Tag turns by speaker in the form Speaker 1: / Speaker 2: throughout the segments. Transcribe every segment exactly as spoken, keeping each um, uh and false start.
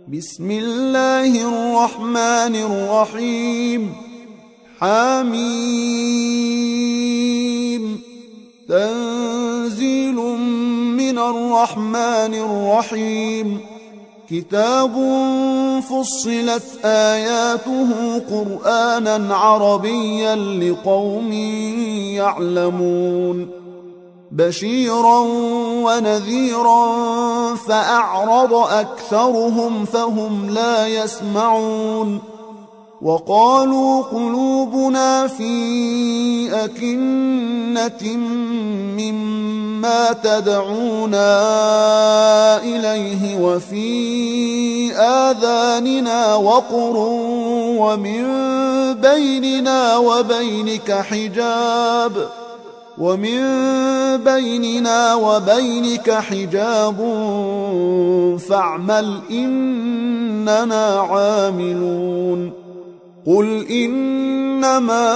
Speaker 1: بسم الله الرحمن الرحيم حميم تنزيل من الرحمن الرحيم كتاب فصلت آياته قرآنا عربيا لقوم يعلمون بشيرا ونذيرا فأعرض أكثرهم فهم لا يسمعون وقالوا قلوبنا في أكنة مما تدعونا إليه وفي آذاننا وقر ومن بيننا وبينك حجاب ومن بيننا وبينك حجاب فاعمل إننا عاملون قل إنما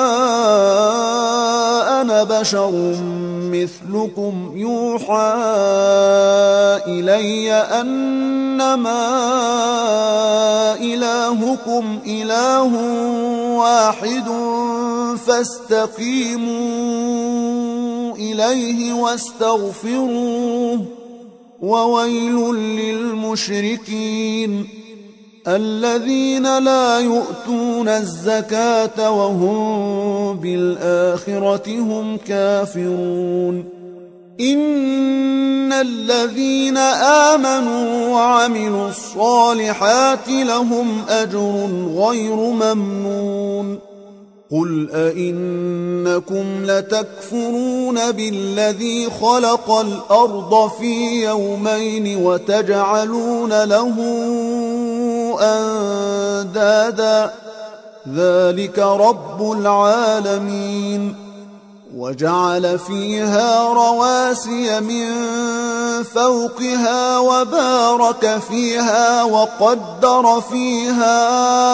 Speaker 1: أنا بشر مثلكم يوحى إلي أنما إلهكم إله واحد فاستقيموا إليه واستغفروه وويل للمشركين الذين لا يؤتون الزكاة وهم بالآخرة هم كافرون إن الذين آمنوا وعملوا الصالحات لهم أجر غير ممنون قل أئنكم لتكفرون بالذي خلق الأرض في يومين وتجعلون له أندادا ذلك رب العالمين وجعل فيها رواسي من فوقها وبارك فيها وقدر فيها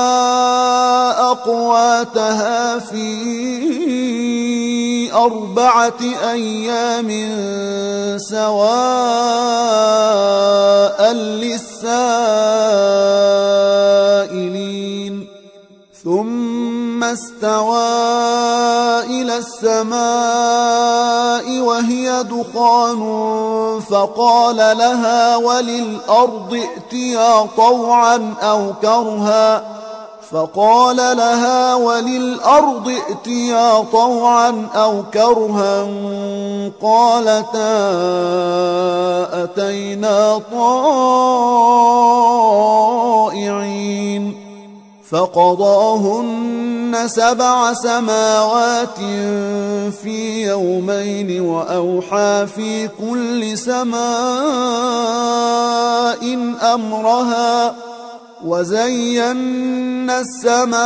Speaker 1: أقواتها في أربعة أيام سواء للسائلين ثم استوى إلى السماء وهي دخان فقال لها وللأرض ائتيا طوعا أو كرها فقال لها وللأرض ائتيا طوعا أو كرها قالتا أتينا طائعين فقضاهن سبع سماوات في يومين وأوحى في كل سماء أمرها وزينا السماء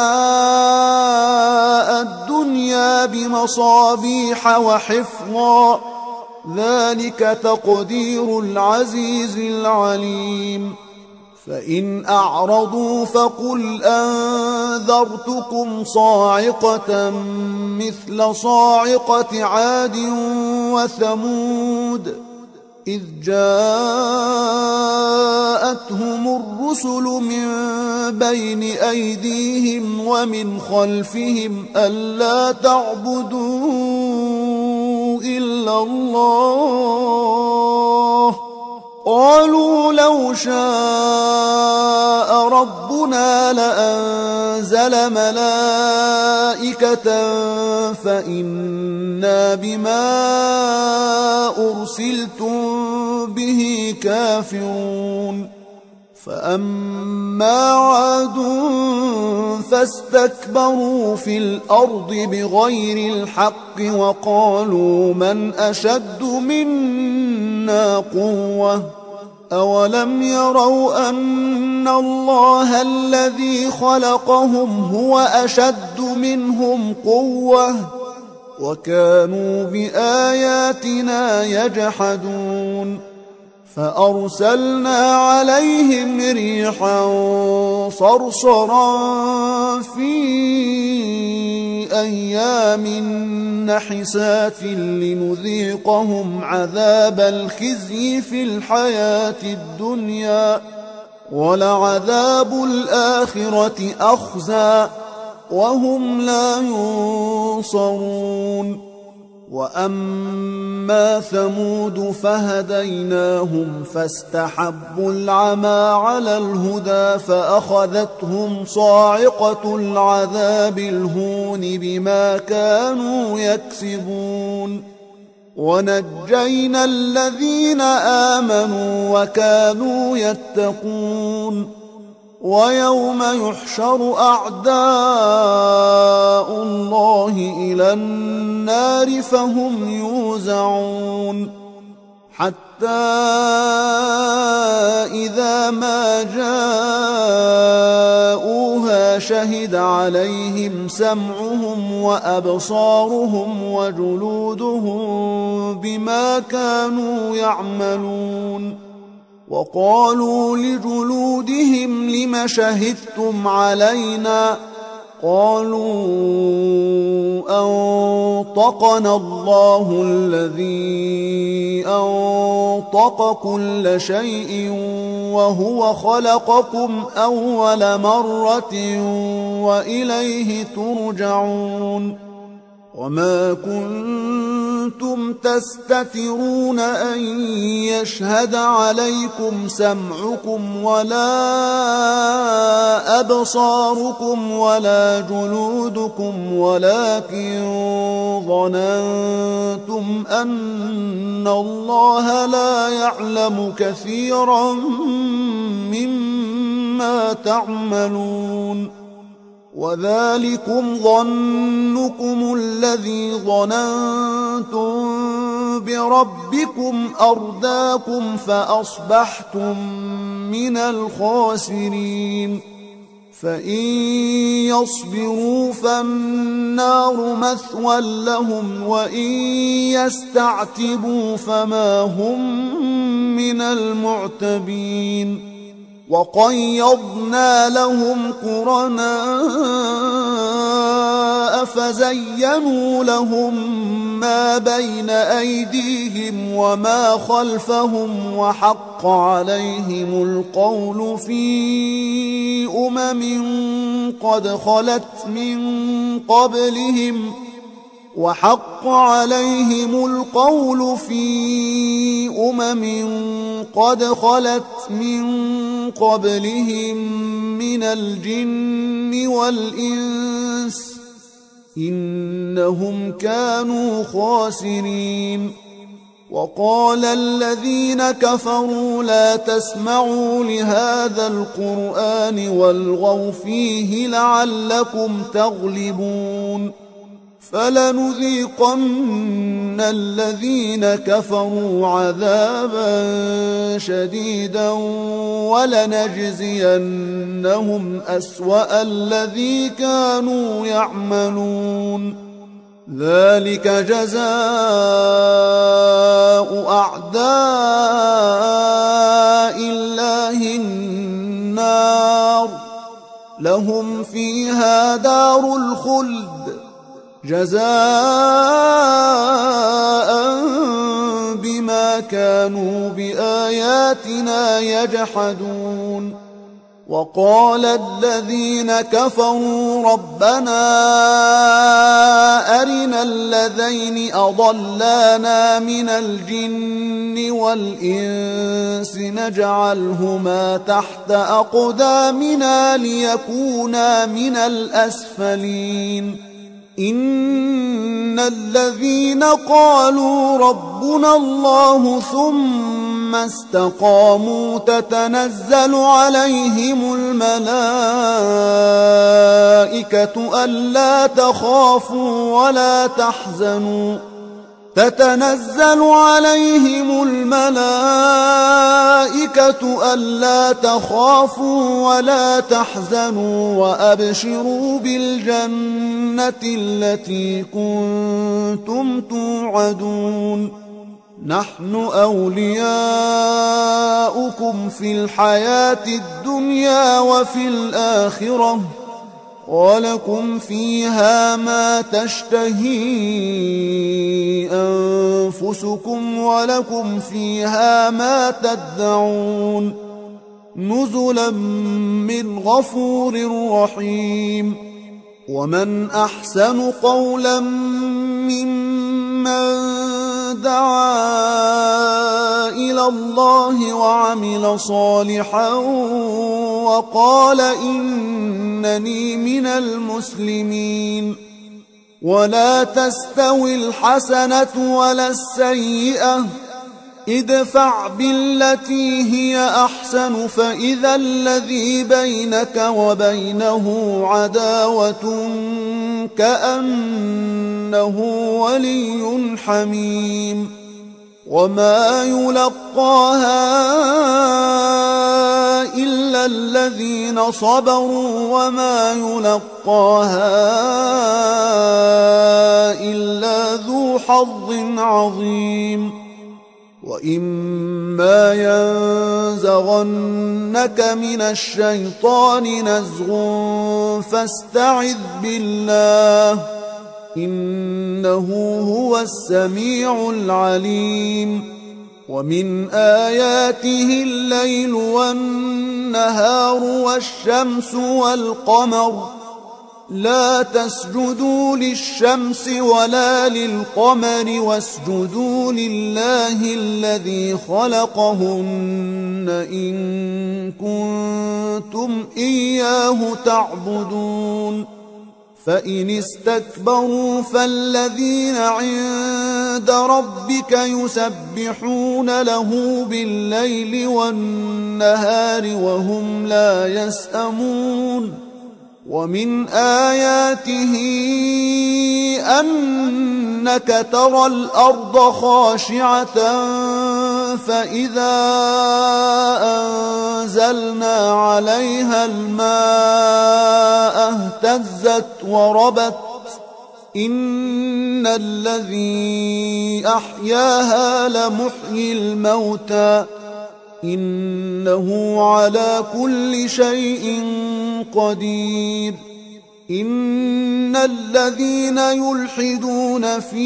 Speaker 1: الدنيا بمصابيح وحفظا ذلك تقدير العزيز العليم فإن أعرضوا فقل أنذرتكم صاعقة مثل صاعقة عاد وثمود إذ جاءتهم الرسل من بين أيديهم ومن خلفهم ألا تعبدوا إلا الله قالوا لو شاء ربنا لأنزل ملائكة فإنا بما أرسلتم به كافرون فأما عاد فاستكبروا في الأرض بغير الحق وقالوا من أشد منا قوة أولم يروا أن الله الذي خلقهم هو أشد منهم قوة وكانوا بآياتنا يجحدون فأرسلنا عليهم ريحا صرصرا في أيام نحسات لنذيقهم عذاب الخزي في الحياة الدنيا ولعذاب الآخرة أخزى وهم لا ينصرون. وأما ثمود فهديناهم فاستحبوا العمى على الهدى فأخذتهم صاعقة العذاب الهون بما كانوا يكسبون. ونجينا الذين آمنوا وكانوا يتقون. ويوم يحشر أعداء الله إلى النار فهم يوزعون حتى إذا ما جاءوها شهد عليهم سمعهم وأبصارهم وجلودهم بما كانوا يعملون. وقالوا لجلودهم لم شهدتم علينا؟ قالوا أنطقنا الله الذي أنطق كل شيء وهو خلقكم أول مرة وإليه ترجعون. وما كنتم تستترون أن يشهد عليكم سمعكم ولا أبصاركم ولا جلودكم ولكن ظننتم أن الله لا يعلم كثيرا مما تعملون. وذلكم ظنكم الذي ظننتم بربكم أرداكم فأصبحتم من الخاسرين. فإن يصبروا فالنار مثوى لهم وإن يستعتبوا فما هم من المعتبين. وقيضنا لهم قرناء فزينوا لهم ما بين أيديهم وما خلفهم وحق عليهم القول في أمم قد خلت من قبلهم وحق عليهم القول في أمم قد خلت من قبلهم من الجن والإنس إنهم كانوا خاسرين. وقال الذين كفروا لا تسمعوا لهذا القرآن والغوا فيه لعلكم تغلبون. فلنذيقن الذين كفروا عذابا شديدا ولنجزينهم أسوأ الذي كانوا يعملون. ذلك جزاء أعداء الله النار لهم فيها دار الخلد جزاء بما كانوا بآياتنا يجحدون. وقال الذين كفروا ربنا أرنا الذين أضلانا من الجن والإنس نجعلهما تحت أقدامنا ليكونا من الأسفلين. إن الذين قالوا ربنا الله ثم استقاموا تتنزل عليهم الملائكة ألا تخافوا ولا تحزنوا تتنزل عليهم الملائكة ألا تخافوا ولا تحزنوا وأبشروا بالجنة التي كنتم توعدون. نحن أولياؤكم في الحياة الدنيا وفي الآخرة ولكم فيها ما تشتهي أنفسكم ولكم فيها ما تدعون. نزلا من غفور رحيم. ومن أحسن قولا ممن دعا إلى الله وعمل صالحا وقال إنني من المسلمين. ولا تستوي الحسنة ولا السيئة، ادفع بالتي هي أحسن فإذا الذي بينك وبينه عداوة كأنه ولي حميم. وما يلقاها إلا الذين صبروا وما يلقاها إلا ذو حظ عظيم. وإما ينزغنك من الشيطان نزغ فاستعذ بالله إنه هو السميع العليم. ومن آياته الليل والنهار والشمس والقمر، لا تسجدوا للشمس ولا للقمر واسجدوا لله الذي خلقهن إن كنتم إياه تعبدون. فإن استكبروا فالذين عند ربك يسبحون له بالليل والنهار وهم لا يسأمون. ومن آياته أنك ترى الأرض خاشعة فإذا أنزلنا عليها الماء اهتزت وربت إن الذي أحياها لمحيي الموتى إنه على كل شيء قدير. إن الذين يلحدون في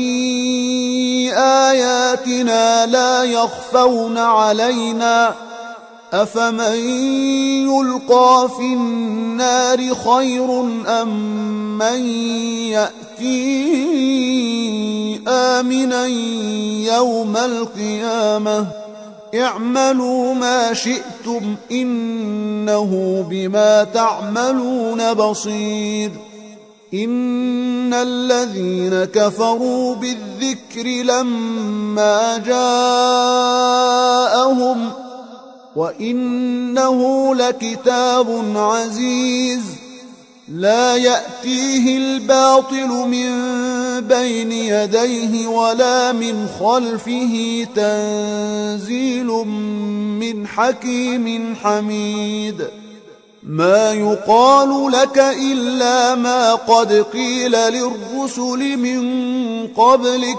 Speaker 1: آياتنا لا يخفون علينا أفمن يلقى في النار خير أم من يأتي آمنا يوم القيامة اعملوا ما شئتم إنه بما تعملون بصير. إن الذين كفروا بالذكر لما جاءهم وإنه لكتاب عزيز لا يأتيه الباطل من بين يديه ولا من خلفه تنزيل من حكيم حميد. ما يقال لك إلا ما قد قيل للرسل من قبلك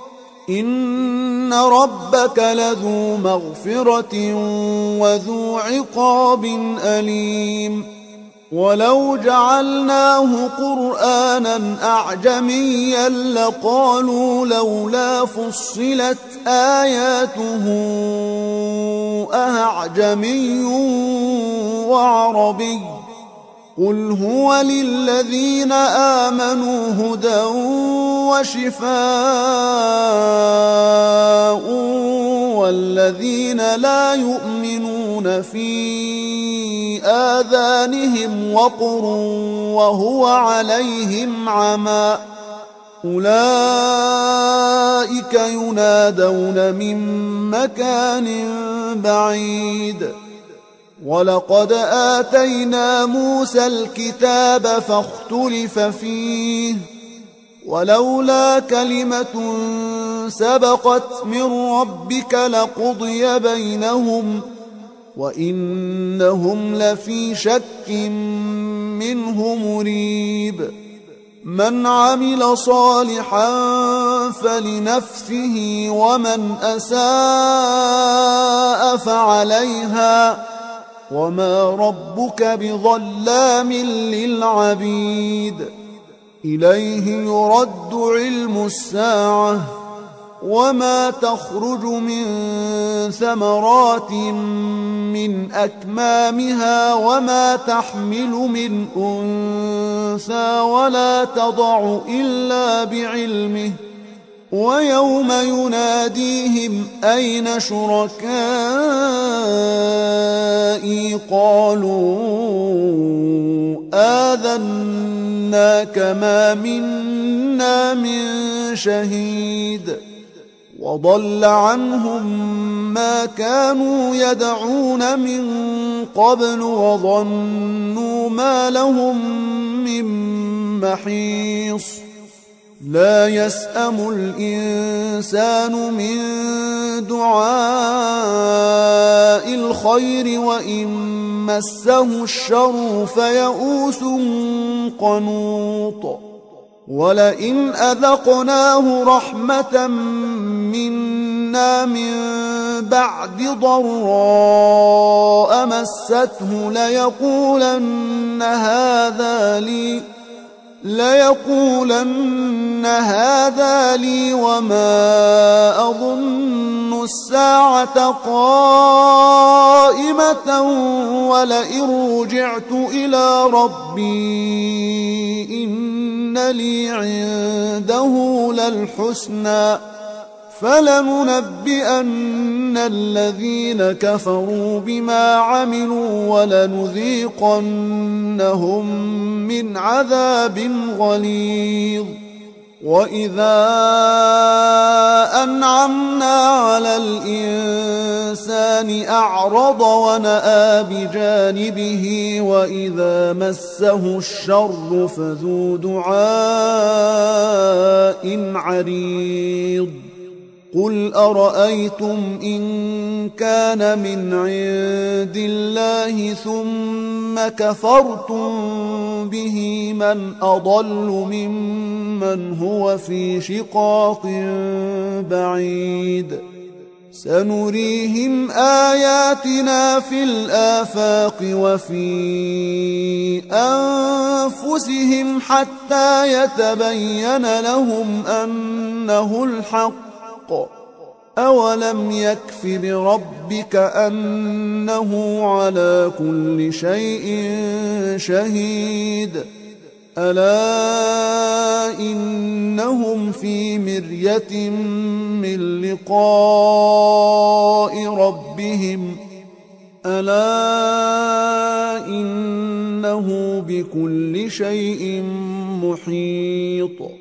Speaker 1: إن ربك لذو مغفرة وذو عقاب أليم. ولو جعلناه قرآنا أعجميا لقالوا لولا فصلت آياته أأعجمي وعربي قل هو للذين آمنوا هدى وشفاء والذين لا يؤمنون في آذانهم وقر وهو عليهم عمى أولئك ينادون من مكان بعيد. ولقد آتينا موسى الكتاب فاختلف فيه ولولا كلمة سبقت من ربك لقضي بينهم وإنهم لفي شك منه مريب. من عمل صالحا فلنفسه ومن أساء فعليها وما ربك بظلام للعبيد. إليه يرد علم الساعة وما تخرج من ثمرات من أكمامها وما تحمل من أنثى ولا تضع إلا بعلمه ويوم يناديهم أين شركائي قالوا آذناك ما منا من شهيد وضل عنهم ما كانوا يدعون من قبل وظنوا ما لهم من محيص لا يسأم الإنسان من دعاء الخير وإن مسه الشر فيئوس قنوط ولئن أذقناه رحمة منا من بعد ضراء مسته ليقولن هذا لي ليقولن هذا لي وما أظن الساعة قائمة ولئن رجعت إلى ربي إن لي عنده للحسنى فلننبئن الذين كفروا بما عملوا ولنذيقنهم من عذاب غليظ وإذا أنعمنا على الإنسان أعرض ونأى بجانبه وإذا مسه الشر فذو دعاء عريض قل أرأيتم إن كان من عند الله ثم كفرتم به من أضل ممن هو في شقاق بعيد سنريهم آياتنا في الآفاق وفي أنفسهم حتى يتبين لهم أنه الحق أولم يكف بربك أنه على كل شيء شهيد ألا إنهم في مرية من لقاء ربهم ألا إنه بكل شيء محيط